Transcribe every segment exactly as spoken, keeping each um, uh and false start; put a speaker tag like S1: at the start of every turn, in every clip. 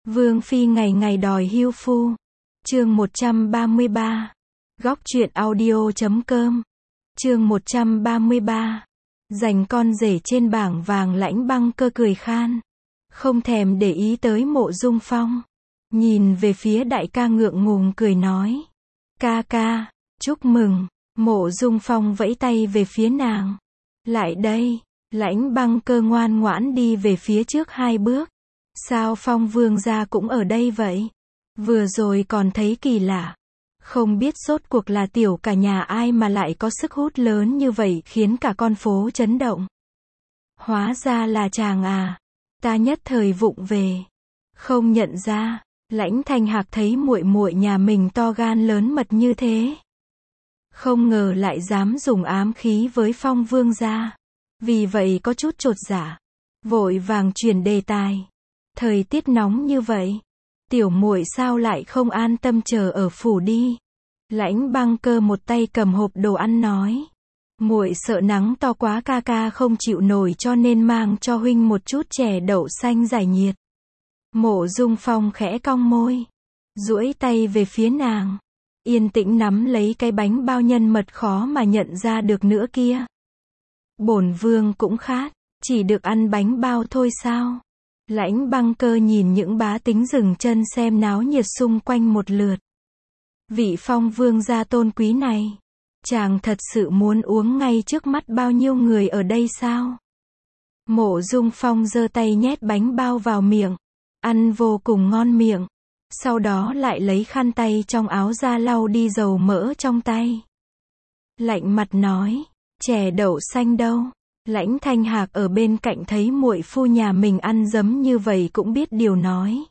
S1: Vương phi ngày ngày đòi hưu phu. Chương một trăm ba mươi ba. Góc truyện audio chấm com. Chương một trăm ba mươi ba. Giành con rể trên bảng vàng. Lãnh Băng Cơ cười khan, không thèm để ý tới Mộ Dung Phong, nhìn về phía đại ca ngượng ngùng cười nói: "Ca ca, chúc mừng." Mộ Dung Phong vẫy tay về phía nàng: "Lại đây." Lãnh Băng Cơ ngoan ngoãn đi về phía trước hai bước. "Sao Phong vương gia cũng ở đây vậy? Vừa rồi còn thấy kỳ lạ. Không biết rốt cuộc là tiểu cả nhà ai mà lại có sức hút lớn như vậy khiến cả con phố chấn động." "Hóa ra là chàng à." Ta nhất thời vụng về, không nhận ra. Lãnh Thanh Hạc thấy muội muội nhà mình to gan lớn mật như thế, không ngờ lại dám dùng ám khí với Phong vương gia, vì vậy có chút chột dạ, vội vàng chuyển đề tài: "Thời tiết nóng như vậy, tiểu muội sao lại không an tâm chờ ở phủ đi?" Lãnh Băng Cơ một tay cầm hộp đồ ăn nói: "Muội sợ nắng to quá ca ca không chịu nổi cho nên mang cho huynh một chút chè đậu xanh giải nhiệt." Mộ Dung Phong khẽ cong môi, duỗi tay về phía nàng, yên tĩnh nắm lấy cái bánh bao nhân mật khó mà nhận ra được nữa kia. "Bổn vương cũng khát, chỉ được ăn bánh bao thôi sao?" Lãnh Băng Cơ nhìn những bá tính dừng chân xem náo nhiệt xung quanh một lượt. "Vị Phong vương gia tôn quý này, chàng thật sự muốn uống ngay trước mắt bao nhiêu người ở đây sao?" Mộ Dung Phong giơ tay nhét bánh bao vào miệng, ăn vô cùng ngon miệng, sau đó lại lấy khăn tay trong áo ra lau đi dầu mỡ trong tay. Lạnh mặt nói: "Chè đậu xanh đâu?" Lãnh Thanh Hạc ở bên cạnh thấy muội phu nhà mình ăn dấm như vậy cũng biết điều nói: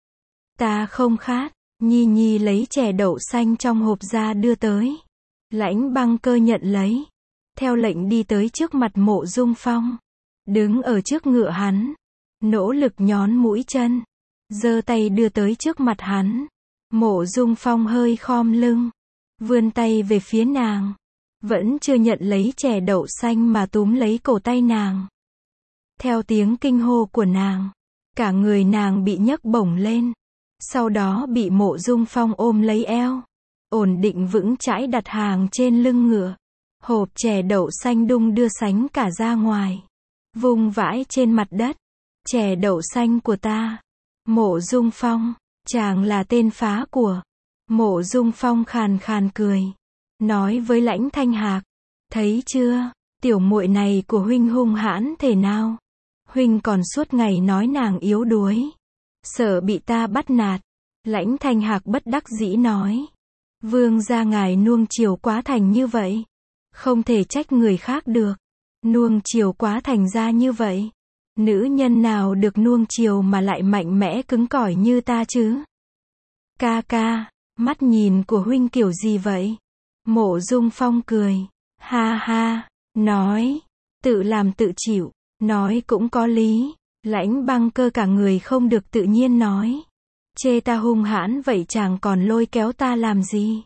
S1: "Ta không khát." Nhi Nhi lấy chè đậu xanh trong hộp ra đưa tới. Lãnh Băng Cơ nhận lấy, theo lệnh đi tới trước mặt Mộ Dung Phong, đứng ở trước ngựa hắn, nỗ lực nhón mũi chân, giơ tay đưa tới trước mặt hắn. Mộ Dung Phong hơi khom lưng, vươn tay về phía nàng, vẫn chưa nhận lấy chè đậu xanh mà túm lấy cổ tay nàng. Theo tiếng kinh hô của nàng, cả người nàng bị nhấc bổng lên, sau đó bị Mộ Dung Phong ôm lấy eo, ổn định vững chãi đặt hàng trên lưng ngựa. Hộp chè đậu xanh đung đưa sánh cả ra ngoài, vung vãi trên mặt đất. "Chè đậu xanh của ta." "Mộ Dung Phong, chàng là tên phá của." Mộ Dung Phong khàn khàn cười, nói với Lãnh Thanh Hạc: "Thấy chưa, tiểu muội này của huynh hung hãn thế nào? Huynh còn suốt ngày nói nàng yếu đuối, sợ bị ta bắt nạt." Lãnh Thanh Hạc bất đắc dĩ nói: "Vương gia ngài nuông chiều quá thành như vậy, không thể trách người khác được. Nuông chiều quá thành ra như vậy, nữ nhân nào được nuông chiều mà lại mạnh mẽ cứng cỏi như ta chứ?" "Ca ca, mắt nhìn của huynh kiểu gì vậy?" Mộ Dung Phong cười, ha ha, nói: "Tự làm tự chịu." Nói cũng có lý. Lãnh Băng Cơ cả người không được tự nhiên nói: "Chê ta hung hãn vậy chàng còn lôi kéo ta làm gì?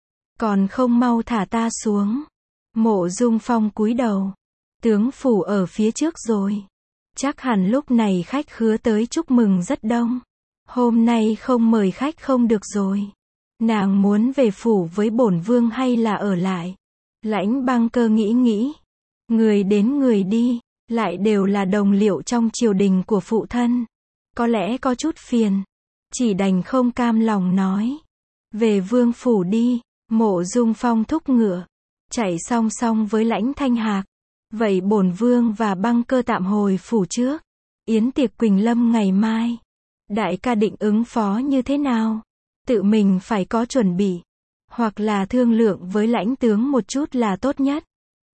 S1: Còn không mau thả ta xuống." Mộ Dung Phong cúi đầu: "Tướng phủ ở phía trước rồi. Chắc hẳn lúc này khách khứa tới chúc mừng rất đông. Hôm nay không mời khách không được rồi. Nàng muốn về phủ với bổn vương hay là ở lại?" Lãnh Băng Cơ nghĩ nghĩ, người đến người đi, lại đều là đồng liệu trong triều đình của phụ thân, có lẽ có chút phiền, chỉ đành không cam lòng nói: "Về vương phủ đi." Mộ Dung Phong thúc ngựa, chạy song song với Lãnh Thanh Hạc: "Vậy bổn vương và Băng Cơ tạm hồi phủ trước. Yến tiệc Quỳnh Lâm ngày mai, đại ca định ứng phó như thế nào? Tự mình phải có chuẩn bị, hoặc là thương lượng với lãnh tướng một chút là tốt nhất."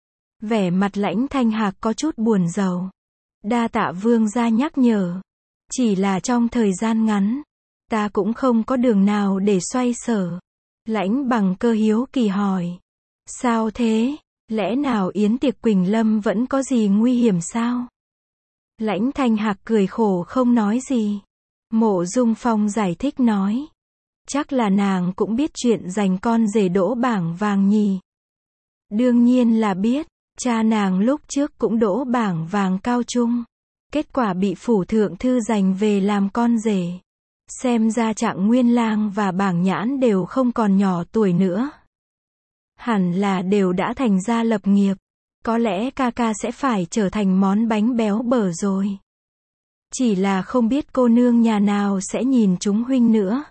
S1: Vẻ mặt Lãnh Thanh Hạc có chút buồn rầu: "Đa tạ vương gia nhắc nhở. Chỉ là trong thời gian ngắn, ta cũng không có đường nào để xoay sở." Lãnh Băng Cơ hiếu kỳ hỏi: "Sao thế? Lẽ nào Yến tiệc Quỳnh Lâm vẫn có gì nguy hiểm sao?" Lãnh Thanh Hạc cười khổ không nói gì. Mộ Dung Phong giải thích nói: "Chắc là nàng cũng biết chuyện giành con rể đỗ bảng vàng nhỉ?" "Đương nhiên là biết, cha nàng lúc trước cũng đỗ bảng vàng cao trung, kết quả bị phủ thượng thư giành về làm con rể. Xem ra Trạng Nguyên Lang và Bảng Nhãn đều không còn nhỏ tuổi nữa. Hẳn là đều đã thành gia lập nghiệp. Có lẽ ca ca sẽ phải trở thành món bánh béo bở rồi. Chỉ là không biết cô nương nhà nào sẽ nhìn chúng huynh nữa.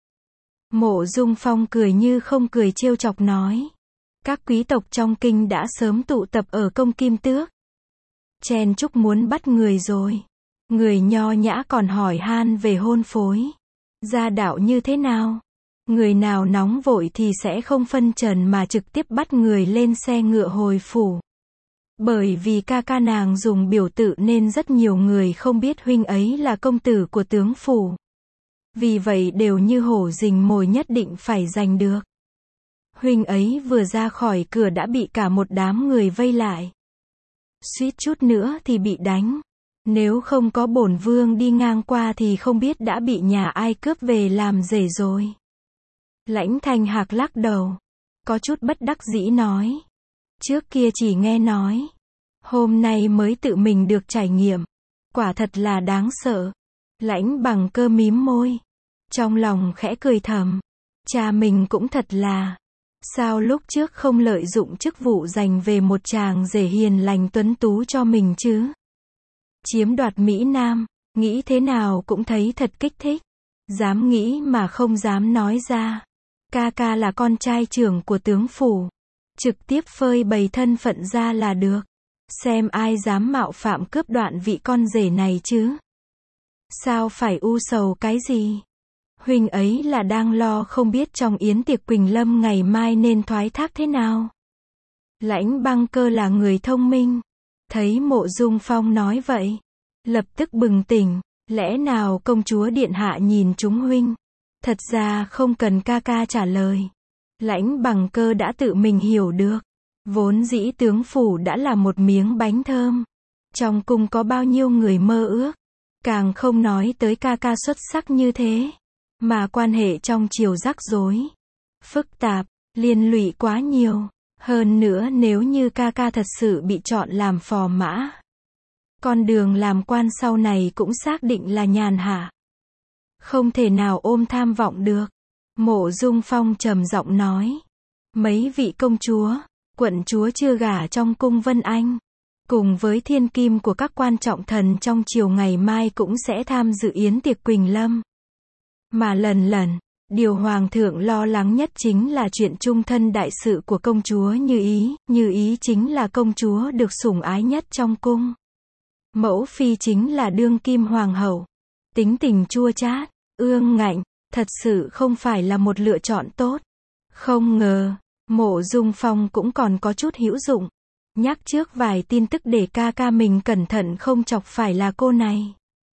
S1: Mộ Dung Phong cười như không cười trêu chọc nói. Các quý tộc trong kinh đã sớm tụ tập ở Công Kim Tước. Chen chúc muốn bắt người rồi. Người nho nhã còn hỏi han về hôn phối. Gia đạo như thế nào? Người nào nóng vội thì sẽ không phân trần mà trực tiếp bắt người lên xe ngựa hồi phủ. Bởi vì ca ca nàng dùng biểu tự nên rất nhiều người không biết huynh ấy là công tử của tướng phủ. Vì vậy đều như hổ rình mồi nhất định phải giành được. Huynh ấy vừa ra khỏi cửa đã bị cả một đám người vây lại. Suýt chút nữa thì bị đánh. Nếu không có bổn vương đi ngang qua thì không biết đã bị nhà ai cướp về làm rể rồi. Lãnh Thanh Hạc lắc đầu. Có chút bất đắc dĩ nói. Trước kia chỉ nghe nói. Hôm nay mới tự mình được trải nghiệm. Quả thật là đáng sợ. Lãnh Bằng Cơ mím môi. Trong lòng khẽ cười thầm. Cha mình cũng thật là. Sao lúc trước không lợi dụng chức vụ giành về một chàng rể hiền lành tuấn tú cho mình chứ? Chiếm đoạt Mỹ Nam, nghĩ thế nào cũng thấy thật kích thích. Dám nghĩ mà không dám nói ra. Ca ca là con trai trưởng của tướng phủ. Trực tiếp phơi bày thân phận ra là được. Xem ai dám mạo phạm cướp đoạn vị con rể này chứ. Sao phải u sầu cái gì? Huynh ấy là đang lo không biết trong yến tiệc Quỳnh Lâm ngày mai nên thoái thác thế nào. Lãnh Băng Cơ là người thông minh. Thấy Mộ Dung Phong nói vậy. Lập tức bừng tỉnh. Lẽ nào công chúa điện hạ nhìn chúng huynh? Thật ra không cần ca ca trả lời. Lãnh Bằng Cơ đã tự mình hiểu được. Vốn dĩ tướng phủ đã là một miếng bánh thơm. Trong cung có bao nhiêu người mơ ước. Càng không nói tới ca ca xuất sắc như thế. Mà quan hệ trong triều rắc rối. Phức tạp, liên lụy quá nhiều. Hơn nữa nếu như ca ca thật sự bị chọn làm phò mã. Con đường làm quan sau này cũng xác định là nhàn hạ. Không thể nào ôm tham vọng được. Mộ Dung Phong trầm giọng nói. Mấy vị công chúa, quận chúa chưa gả trong cung Vân Anh. Cùng với thiên kim của các quan trọng thần trong chiều ngày mai cũng sẽ tham dự yến tiệc Quỳnh Lâm. Mà lần lần, điều hoàng thượng lo lắng nhất chính là chuyện chung thân đại sự của công chúa Như Ý. Như Ý chính là công chúa được sủng ái nhất trong cung. Mẫu phi chính là đương kim hoàng hậu. Tính tình chua chát, ương ngạnh, thật sự không phải là một lựa chọn tốt. Không ngờ, Mộ Dung Phong cũng còn có chút hữu dụng. Nhắc trước vài tin tức để ca ca mình cẩn thận không chọc phải là cô này.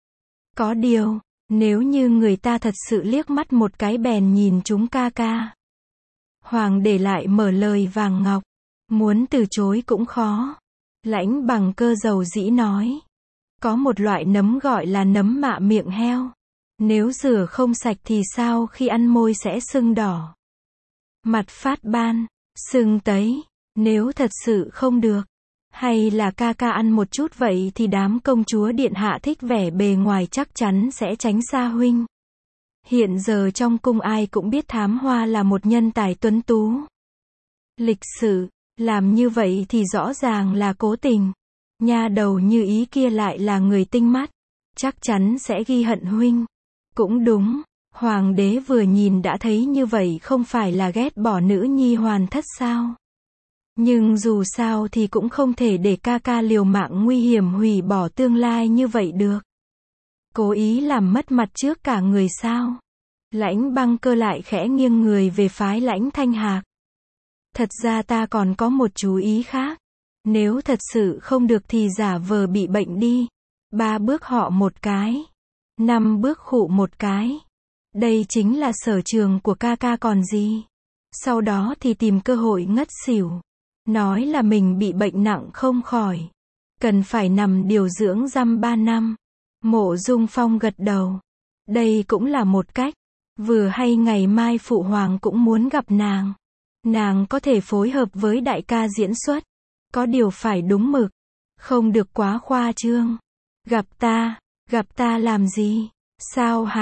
S1: Có điều, nếu như người ta thật sự liếc mắt một cái bèn nhìn chúng ca ca. Hoàng để lại mở lời vàng ngọc. Muốn từ chối cũng khó. Lãnh Bằng Cơ dầu dĩ nói. Có một loại nấm gọi là nấm mạ miệng heo. Nếu rửa không sạch thì sao khi ăn môi sẽ sưng đỏ. Mặt phát ban, sưng tấy. Nếu thật sự không được. Hay là ca ca ăn một chút vậy thì đám công chúa điện hạ thích vẻ bề ngoài chắc chắn sẽ tránh xa huynh. Hiện giờ trong cung ai cũng biết Thám Hoa là một nhân tài tuấn tú. Lịch sự, làm như vậy thì rõ ràng là cố tình. Nha đầu Như Ý kia lại là người tinh mắt. Chắc chắn sẽ ghi hận huynh. Cũng đúng, hoàng đế vừa nhìn đã thấy như vậy không phải là ghét bỏ nữ nhi hoàn thất sao. Nhưng dù sao thì cũng không thể để ca ca liều mạng nguy hiểm hủy bỏ tương lai như vậy được. Cố ý làm mất mặt trước cả người sao. Lãnh Băng Cơ lại khẽ nghiêng người về phái Lãnh Thanh Hạc. Thật ra ta còn có một chú ý khác. Nếu thật sự không được thì giả vờ bị bệnh đi. Ba bước họ một cái. Năm bước khụ một cái. Đây chính là sở trường của ca ca còn gì. Sau đó thì tìm cơ hội ngất xỉu. Nói là mình bị bệnh nặng không khỏi. Cần phải nằm điều dưỡng dăm ba năm. Mộ Dung Phong gật đầu. Đây cũng là một cách. Vừa hay ngày mai phụ hoàng cũng muốn gặp nàng. Nàng có thể phối hợp với đại ca diễn xuất. Có điều phải đúng mực. Không được quá khoa trương. Gặp ta, gặp ta làm gì? Sao hả?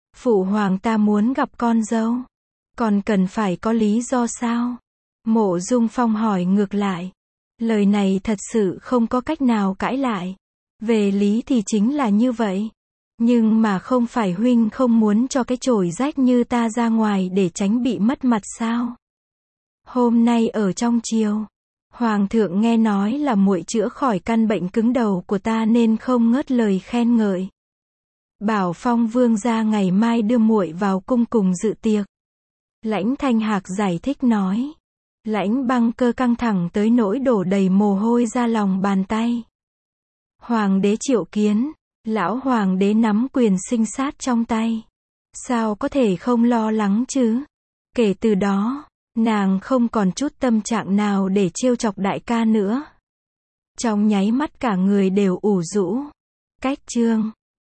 S1: Phụ hoàng ta muốn gặp con dâu. Còn cần phải có lý do sao? Mộ Dung Phong hỏi ngược lại. Lời này thật sự không có cách nào cãi lại. Về lý thì chính là như vậy. Nhưng mà không phải huynh không muốn cho cái chổi rách như ta ra ngoài để tránh bị mất mặt sao? Hôm nay ở trong triều, hoàng thượng nghe nói là muội chữa khỏi căn bệnh cứng đầu của ta nên không ngớt lời khen ngợi. Bảo Phong vương gia ngày mai đưa muội vào cung cùng dự tiệc. Lãnh Thanh Hạc giải thích nói. Lãnh Băng Cơ căng thẳng tới nỗi đổ đầy mồ hôi ra lòng bàn tay. Hoàng đế triệu kiến, lão hoàng đế nắm quyền sinh sát trong tay. Sao có thể không lo lắng chứ? Kể từ đó, nàng không còn chút tâm trạng nào để trêu chọc đại ca nữa. Trong nháy mắt cả người đều ủ rũ. Cách chương